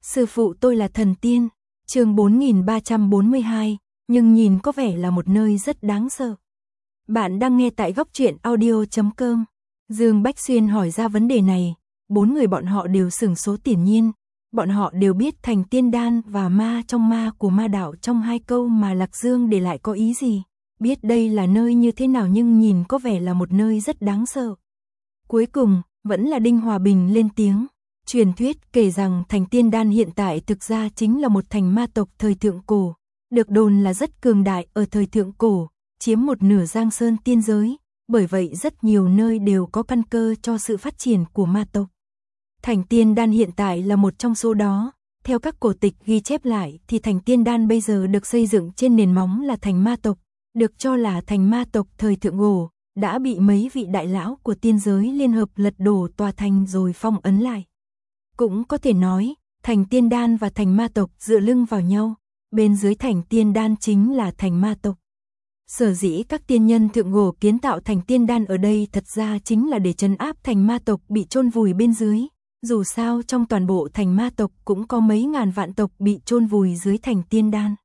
Sư phụ tôi là thần tiên, chương 4342, nhưng nhìn có vẻ là một nơi rất đáng sợ. Bạn đang nghe tại góc truyện audio.com. Dương Bách Xuyên hỏi ra vấn đề này, bốn người bọn họ đều sửng số hiển nhiên. Bọn họ đều biết thành tiên đan và ma trong ma của ma đạo trong hai câu mà Lạc Dương để lại có ý gì. Biết đây là nơi như thế nào nhưng nhìn có vẻ là một nơi rất đáng sợ. Cuối cùng, vẫn là Đinh Hòa Bình lên tiếng. Truyền thuyết kể rằng thành tiên đan hiện tại thực ra chính là một thành ma tộc thời thượng cổ. Được đồn là rất cường đại ở thời thượng cổ, chiếm một nửa Giang Sơn tiên giới. Bởi vậy rất nhiều nơi đều có căn cơ cho sự phát triển của ma tộc. Thành tiên đan hiện tại là một trong số đó. Theo các cổ tịch ghi chép lại thì thành tiên đan bây giờ được xây dựng trên nền móng là thành ma tộc. Được cho là thành ma tộc thời thượng cổ, đã bị mấy vị đại lão của tiên giới liên hợp lật đổ tòa thành rồi phong ấn lại. Cũng có thể nói, thành tiên đan và thành ma tộc dựa lưng vào nhau, bên dưới thành tiên đan chính là thành ma tộc. Sở dĩ các tiên nhân thượng cổ kiến tạo thành tiên đan ở đây thật ra chính là để trấn áp thành ma tộc bị chôn vùi bên dưới. Dù sao trong toàn bộ thành ma tộc cũng có mấy ngàn vạn tộc bị chôn vùi dưới thành tiên đan.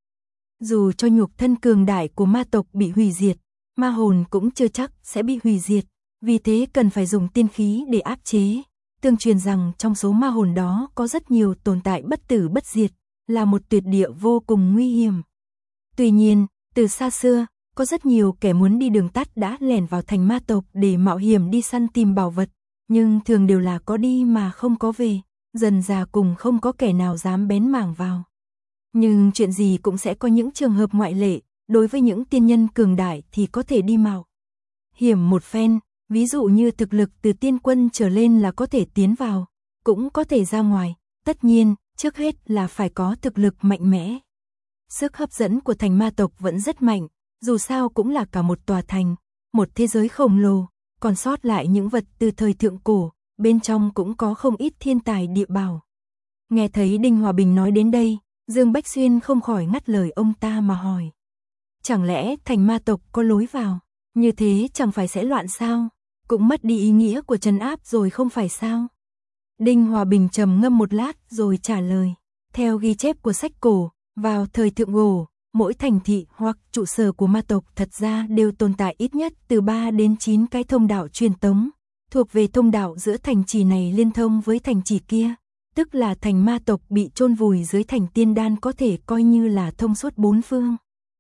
Dù cho nhục thân cường đại của ma tộc bị hủy diệt, ma hồn cũng chưa chắc sẽ bị hủy diệt, vì thế cần phải dùng tiên khí để áp chế. Tương truyền rằng trong số ma hồn đó có rất nhiều tồn tại bất tử bất diệt, là một tuyệt địa vô cùng nguy hiểm. Tuy nhiên, từ xa xưa, có rất nhiều kẻ muốn đi đường tắt đã lẻn vào thành ma tộc để mạo hiểm đi săn tìm bảo vật, nhưng thường đều là có đi mà không có về, dần dà cùng không có kẻ nào dám bén mảng vào. Nhưng chuyện gì cũng sẽ có những trường hợp ngoại lệ, đối với những tiên nhân cường đại thì có thể đi mạo hiểm một phen, ví dụ như thực lực từ tiên quân trở lên là có thể tiến vào, cũng có thể ra ngoài, tất nhiên, trước hết là phải có thực lực mạnh mẽ. Sức hấp dẫn của thành ma tộc vẫn rất mạnh, dù sao cũng là cả một tòa thành, một thế giới khổng lồ, còn sót lại những vật từ thời thượng cổ, bên trong cũng có không ít thiên tài địa bảo. Nghe thấy Đinh Hòa Bình nói đến đây, Dương Bách Xuyên không khỏi ngắt lời ông ta mà hỏi. Chẳng lẽ thành ma tộc có lối vào, như thế chẳng phải sẽ loạn sao, cũng mất đi ý nghĩa của trấn áp rồi không phải sao? Đinh Hòa Bình trầm ngâm một lát rồi trả lời. Theo ghi chép của sách cổ, vào thời thượng cổ, mỗi thành thị hoặc trụ sở của ma tộc thật ra đều tồn tại ít nhất từ 3 đến 9 cái thông đạo truyền tống, thuộc về thông đạo giữa thành trì này liên thông với thành trì kia, tức là thành ma tộc bị chôn vùi dưới thành tiên đan có thể coi như là thông suốt bốn phương.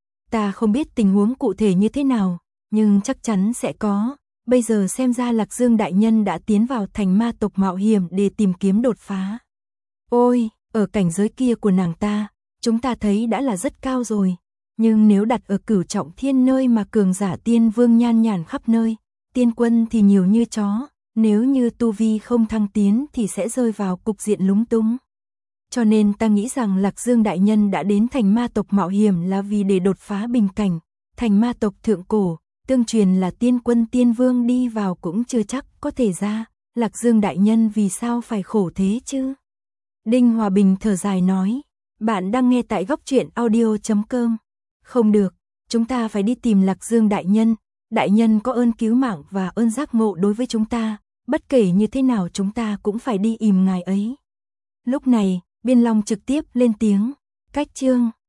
Ta không biết tình huống cụ thể như thế nào, nhưng chắc chắn sẽ có. Bây giờ xem ra Lạc Dương đại nhân đã tiến vào thành ma tộc mạo hiểm để tìm kiếm đột phá. Ôi, ở cảnh giới kia của nàng ta, chúng ta thấy đã là rất cao rồi, nhưng nếu đặt ở Cửu Trọng Thiên nơi mà cường giả tiên vương nhan nhản khắp nơi, tiên quân thì nhiều như chó, nếu như tu vi không thăng tiến thì sẽ rơi vào cục diện lúng túng. Cho nên ta nghĩ rằng Lạc Dương đại nhân đã đến thành ma tộc mạo hiểm là vì để đột phá bình cảnh, thành ma tộc thượng cổ, tương truyền là tiên quân tiên vương đi vào cũng chưa chắc có thể ra, Lạc Dương đại nhân vì sao phải khổ thế chứ? Đinh Hòa Bình thở dài nói. Bạn đang nghe tại góc truyện audio.com. Không được, chúng ta phải đi tìm Lạc Dương đại nhân có ơn cứu mạng và ơn giác ngộ đối với chúng ta, bất kể như thế nào chúng ta cũng phải đi ìm ngài ấy. Lúc này, Biên Long trực tiếp lên tiếng, cách chương